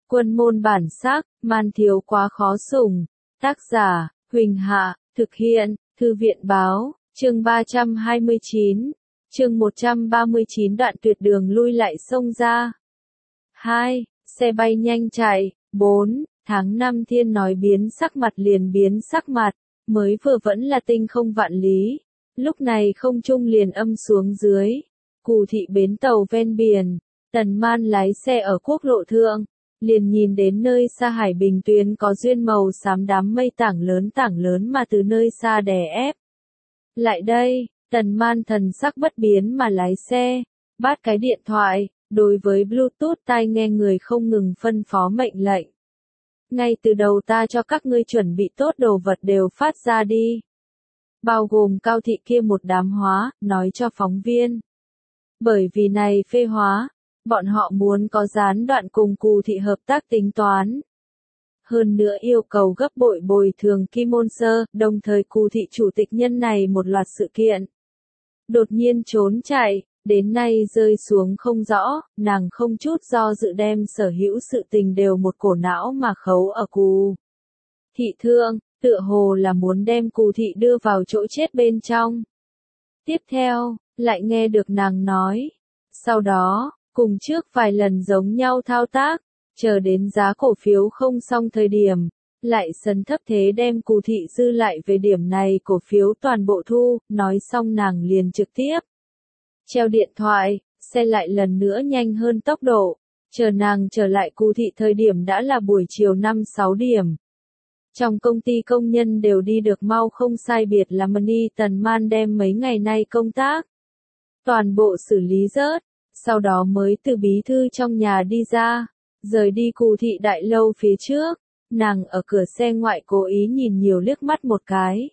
Quân môn bản sắc, man thiếu quá khó sủng. Tác giả, Huỳnh Hạ, thực hiện, Thư viện báo, chương 329, chương 139 đoạn tuyệt đường lui lại xông ra. 2. Xe bay nhanh chạy. 4. Tháng 5 thiên nói biến sắc mặt liền biến sắc mặt, mới vừa vẫn là tinh không vạn lý. Lúc này không trung liền âm xuống dưới. Cù thị bến tàu ven biển, Tần Man lái xe ở quốc lộ thượng, liền nhìn đến nơi xa hải bình tuyến có duyên màu xám đám mây tảng lớn mà từ nơi xa đè ép. Lại đây, Tần Man thần sắc bất biến mà lái xe, bắt cái điện thoại, đối với Bluetooth tai nghe người không ngừng phân phó mệnh lệnh. Ngay từ đầu ta cho các ngươi chuẩn bị tốt đồ vật đều phát ra đi. Bao gồm Cao thị kia một đám hóa, nói cho phóng viên. Bởi vì này phê hóa, bọn họ muốn có gián đoạn cùng Cù thị hợp tác tính toán. Hơn nữa yêu cầu gấp bội bồi thường Kim Môn Sơ, đồng thời Cù thị chủ tịch nhân này một loạt sự kiện. Đột nhiên trốn chạy, đến nay rơi xuống không rõ, nàng không chút do dự đem sở hữu sự tình đều một cổ não mà khấu ở Cù thị thượng, tựa hồ là muốn đem Cù thị đưa vào chỗ chết bên trong. Tiếp theo, lại nghe được nàng nói. Sau đó, cùng trước vài lần giống nhau thao tác, chờ đến giá cổ phiếu không xong thời điểm, lại sấn thấp thế đem Cù thị dư lại về điểm này cổ phiếu toàn bộ thu, nói xong nàng liền trực tiếp treo điện thoại, xe lại lần nữa nhanh hơn tốc độ, chờ nàng trở lại Cù thị thời điểm đã là buổi chiều 5-6 điểm. Trong công ty công nhân đều đi được mau không sai biệt là Money Tần Man đem mấy ngày nay công tác toàn bộ xử lý rớt, sau đó mới từ bí thư trong nhà đi ra, rời đi Cù thị đại lâu phía trước, nàng ở cửa xe ngoại cố ý nhìn nhiều liếc mắt một cái.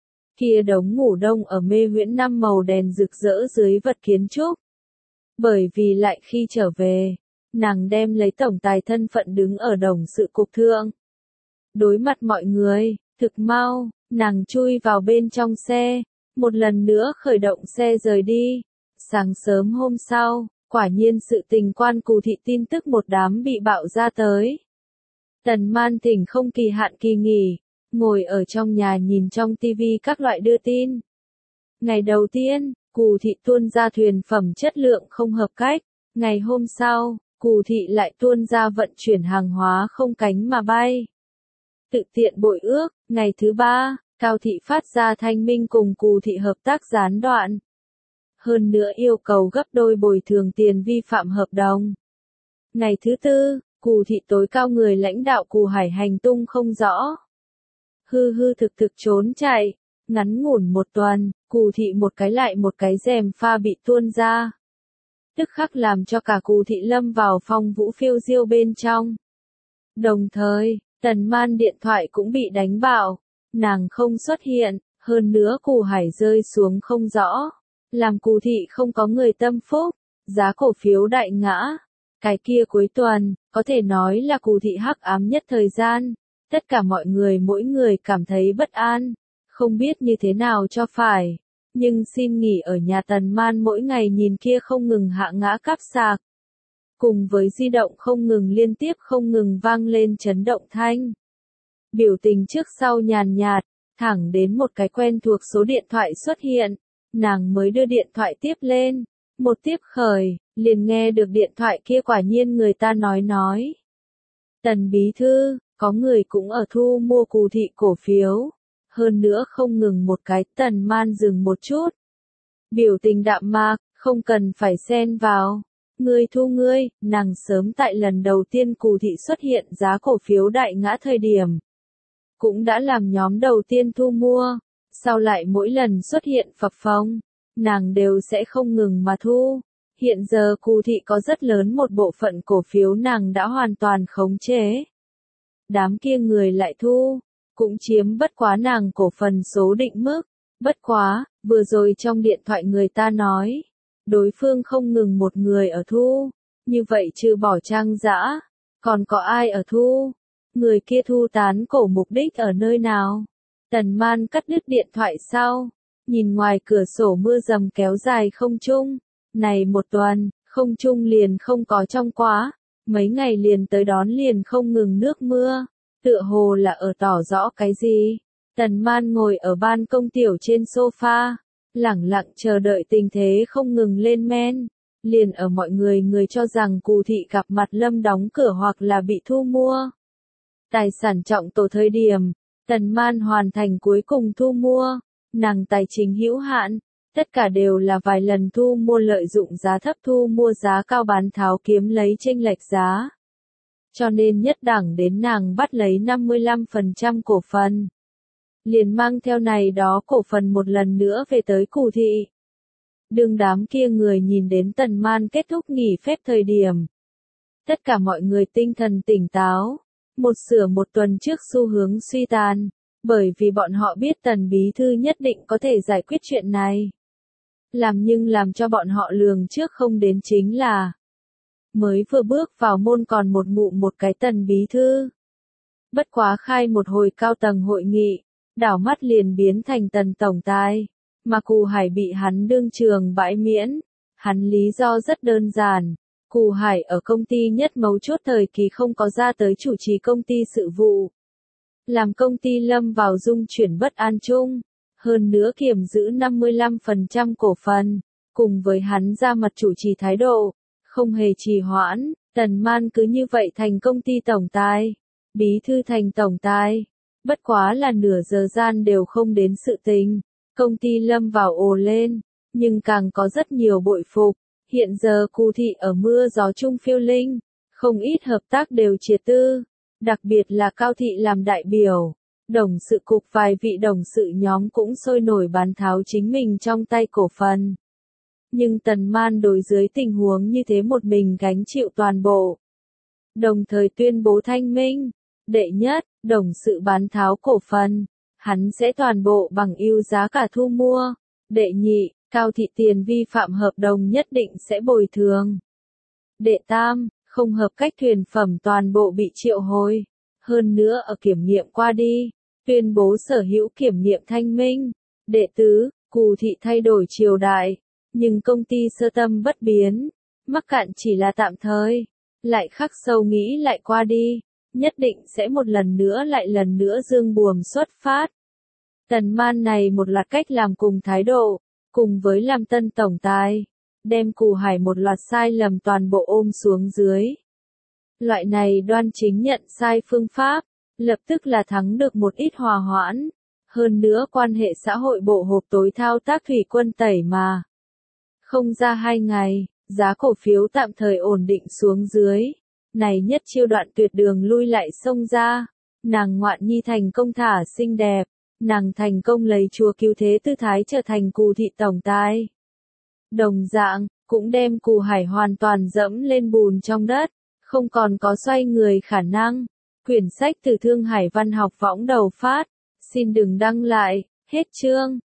Kia đống ngủ đông ở mê huyễn 5 màu đèn rực rỡ dưới vật kiến trúc. Bởi vì lại khi trở về, nàng đem lấy tổng tài thân phận đứng ở đồng sự cục thượng. Đối mặt mọi người, thực mau, nàng chui vào bên trong xe, một lần nữa khởi động xe rời đi. Sáng sớm hôm sau, quả nhiên sự tình quan Cù thị tin tức một đám bị bạo ra tới. Tần Man thỉnh không kỳ hạn kỳ nghỉ, ngồi ở trong nhà nhìn trong tivi các loại đưa tin. Ngày đầu tiên, Cù thị tuôn ra thuyền phẩm chất lượng không hợp cách. Ngày hôm sau, Cù thị lại tuôn ra vận chuyển hàng hóa không cánh mà bay. Tự tiện bội ước, ngày thứ 3, Cao thị phát ra thanh minh cùng Cù thị hợp tác gián đoạn. Hơn nữa yêu cầu gấp đôi bồi thường tiền vi phạm hợp đồng. Ngày thứ 4, Cù thị tối cao người lãnh đạo Cù Hải hành tung không rõ. Hư thực trốn chạy, ngắn ngủn một tuần, Cù thị một cái lại một cái rèm pha bị tuôn ra. Tức khắc làm cho cả Cù thị lâm vào phong vũ phiêu diêu bên trong. Đồng thời, Tần Man điện thoại cũng bị đánh bạo, nàng không xuất hiện, hơn nữa Cù Hải rơi xuống không rõ. Làm Cù thị không có người tâm phúc, giá cổ phiếu đại ngã. Cái kia cuối tuần, có thể nói là Cù thị hắc ám nhất thời gian. Tất cả mọi người mỗi người cảm thấy bất an, không biết như thế nào cho phải. Nhưng xin nghỉ ở nhà Tần Man mỗi ngày nhìn kia không ngừng hạ ngã cáp sạc. Cùng với di động không ngừng liên tiếp không ngừng vang lên chấn động thanh. Biểu tình trước sau nhàn nhạt, thẳng đến một cái quen thuộc số điện thoại xuất hiện. Nàng mới đưa điện thoại tiếp lên, một tiếp khởi, liền nghe được điện thoại kia quả nhiên người ta nói. Tần bí thư, có người cũng ở thu mua Cù thị cổ phiếu, hơn nữa không ngừng một cái. Tần Man dừng một chút. Biểu tình đạm mạc, không cần phải xen vào. Ngươi thu ngươi, nàng sớm tại lần đầu tiên Cù thị xuất hiện giá cổ phiếu đại ngã thời điểm. Cũng đã làm nhóm đầu tiên thu mua. Sau lại mỗi lần xuất hiện phập phồng, nàng đều sẽ không ngừng mà thu. Hiện giờ Cù thị có rất lớn một bộ phận cổ phiếu nàng đã hoàn toàn khống chế. Đám kia người lại thu, cũng chiếm bất quá nàng cổ phần số định mức. Bất quá, vừa rồi trong điện thoại người ta nói, đối phương không ngừng một người ở thu, như vậy trừ bỏ Trang Dã, còn có ai ở thu? Người kia thu tán cổ mục đích ở nơi nào? Tần Man cắt đứt điện thoại sau, nhìn ngoài cửa sổ mưa rầm kéo dài không trung, này một tuần, không trung liền không có trong quá, mấy ngày liền tới đón liền không ngừng nước mưa, tựa hồ là ở tỏ rõ cái gì. Tần Man ngồi ở ban công tiểu trên sofa, lẳng lặng chờ đợi tình thế không ngừng lên men. Liền ở mọi người cho rằng Cù thị gặp mặt Lâm đóng cửa hoặc là bị thu mua tài sản trọng tổ thời điểm, Tần Man hoàn thành cuối cùng thu mua, nàng tài chính hữu hạn, tất cả đều là vài lần thu mua lợi dụng giá thấp thu mua giá cao bán tháo kiếm lấy chênh lệch giá. Cho nên nhất đẳng đến nàng bắt lấy 55% cổ phần. Liền mang theo này đó cổ phần một lần nữa về tới Cù thị. Đương đám kia người nhìn đến Tần Man kết thúc nghỉ phép thời điểm. Tất cả mọi người tinh thần tỉnh táo, một tuần trước xu hướng suy tàn, bởi vì bọn họ biết Tần bí thư nhất định có thể giải quyết chuyện này. Nhưng cho bọn họ lường trước không đến chính là mới vừa bước vào môn còn một cái Tần bí thư. Bất quá khai một hồi cao tầng hội nghị, đảo mắt liền biến thành Tần tổng tài, mà Cù Hải bị hắn đương trường bãi miễn. Hắn lý do rất đơn giản, Cù Hải ở công ty nhất mấu chốt thời kỳ không có ra tới chủ trì công ty sự vụ. Làm công ty lâm vào dung chuyển bất an chung, hơn nữa kiểm giữ 55% cổ phần, cùng với hắn ra mặt chủ trì thái độ, không hề trì hoãn, Tần Man cứ như vậy thành công ty tổng tài, bí thư thành tổng tài, bất quá là nửa giờ gian đều không đến sự tình, công ty lâm vào ồ lên, nhưng càng có rất nhiều bội phục, hiện giờ Cù thị ở mưa gió chung phiêu linh, không ít hợp tác đều triệt tư, đặc biệt là Cao thị làm đại biểu. Đồng sự cục vài vị đồng sự nhóm cũng sôi nổi bán tháo chính mình trong tay cổ phần. Nhưng Tần Man đối dưới tình huống như thế một mình gánh chịu toàn bộ. Đồng thời tuyên bố thanh minh, đệ nhất, đồng sự bán tháo cổ phần, hắn sẽ toàn bộ bằng ưu giá cả thu mua. Đệ nhị, Cao thị tiền vi phạm hợp đồng nhất định sẽ bồi thường. Đệ tam, không hợp cách thuyền phẩm toàn bộ bị triệu hồi. Hơn nữa ở kiểm nghiệm qua đi, tuyên bố sở hữu kiểm nghiệm thanh minh. Đệ tứ, Cù thị thay đổi triều đại, nhưng công ty sơ tâm bất biến, mắc cạn chỉ là tạm thời, lại khắc sâu nghĩ lại qua đi, nhất định sẽ một lần nữa dương buồm xuất phát. Tần Man này một loạt cách làm cùng thái độ, cùng với làm tân tổng tài, đem Cù Hải một loạt sai lầm toàn bộ ôm xuống dưới. Loại này đoan chính nhận sai phương pháp, lập tức là thắng được một ít hòa hoãn, hơn nữa quan hệ xã hội bộ hộp tối thao tác thủy quân tẩy mà. Không ra 2 ngày, giá cổ phiếu tạm thời ổn định xuống dưới, này nhất chiêu đoạn tuyệt đường lui lại xông ra, nàng ngoạn nhi thành công thả xinh đẹp, nàng thành công lấy chúa cứu thế tư thái trở thành Cù thị tổng tài. Đồng dạng, cũng đem Cù Hải hoàn toàn dẫm lên bùn trong đất, không còn có xoay người khả năng. Quyển sách từ Thương Hải Văn học võng đầu phát, xin đừng đăng lại, hết chương.